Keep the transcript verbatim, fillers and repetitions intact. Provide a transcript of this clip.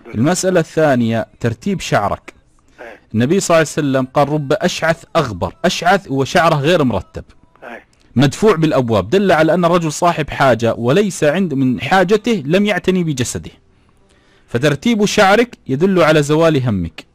المسألة الثانية ترتيب شعرك. النبي صلى الله عليه وسلم قال رب أشعث أغبر، أشعث وشعره غير مرتب مدفوع بالأبواب، دل على أن الرجل صاحب حاجة وليس عند من حاجته لم يعتني بجسده، فترتيب شعرك يدل على زوال همك.